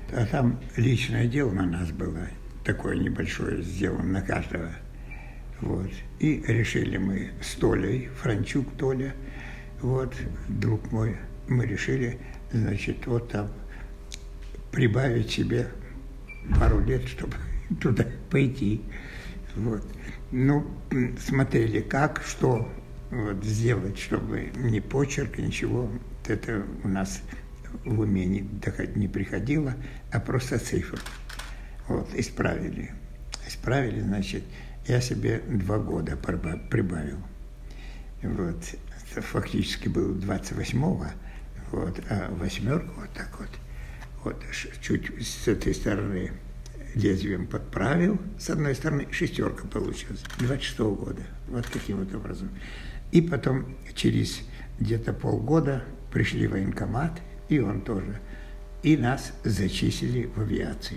А там личное дело на нас было, такое небольшое, сделано на каждого. Вот. И решили мы с Толей, Франчук Толя, вот, друг мой, мы решили, значит, вот там прибавить себе пару лет, чтобы туда пойти. Вот. Ну, смотрели, как, что вот, сделать, чтобы ни почерк, ничего, это у нас в уме не приходило, а просто цифры. Вот, исправили. Исправили, значит, я себе 2 года прибавил. Вот, это фактически было 28-го, вот, а 8-ку вот так вот. Вот, чуть с этой стороны лезвием подправил, с одной стороны, 6 получилась, 26-го года, вот таким вот образом. И потом через где-то полгода пришли в военкомат, и он тоже, и нас зачислили в авиацию.